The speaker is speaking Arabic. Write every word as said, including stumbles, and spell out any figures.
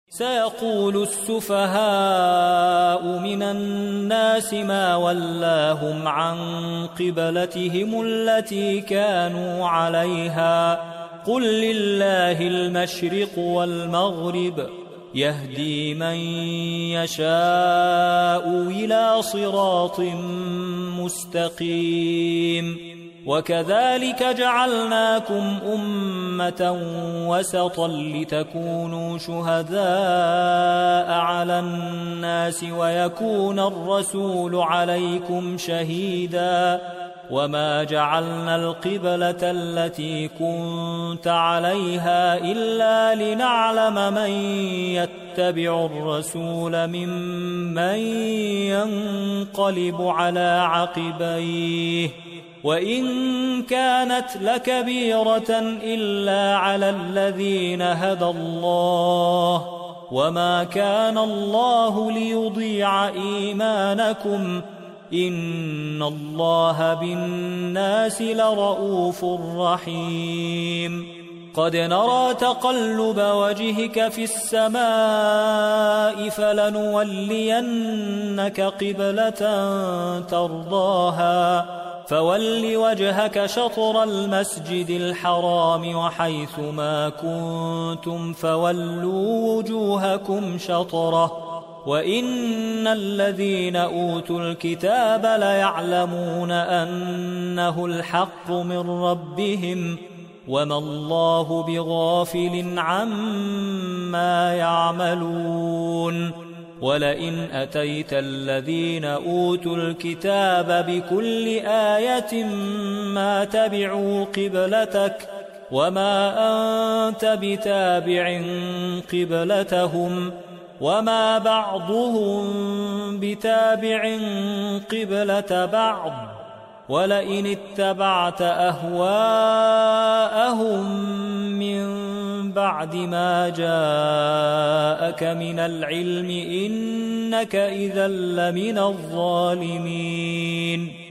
سيقول السفهاء من الناس ما ولاهم عن قبلتهم التي كانوا عليها قل لله المشرق والمغرب يهدي من يشاء إلى صراط مستقيم وكذلك جعلناكم أمة وسطا لتكونوا شهداء على الناس ويكون الرسول عليكم شهيدا وما جعلنا القبلة التي كنت عليها إلا لنعلم من يتبع الرسول ممن ينقلب على عقبيه وإن كانت لكبيرة إلا على الذين هدى الله وما كان الله ليضيع إيمانكم إن الله بالناس لرؤوف رحيم قد نرى تقلب وجهك في السماء فلنولينك قبلة ترضاها فول وجهك شطر المسجد الحرام وحيث ما كنتم فولوا وجوهكم شطره وإن الذين أوتوا الكتاب ليعلمون أنه الحق من ربهم وما الله بغافل عما يعملون ولئن أتيت الذين أوتوا الكتاب بكل آية ما تبعوا قبلتك وما أنت بتابع قبلتهم وما بعضهم بتابع قبلة بعض ولئن اتبعت أهواءهم من بعد ما جاءك من العلم إنك إذا لمن الظالمين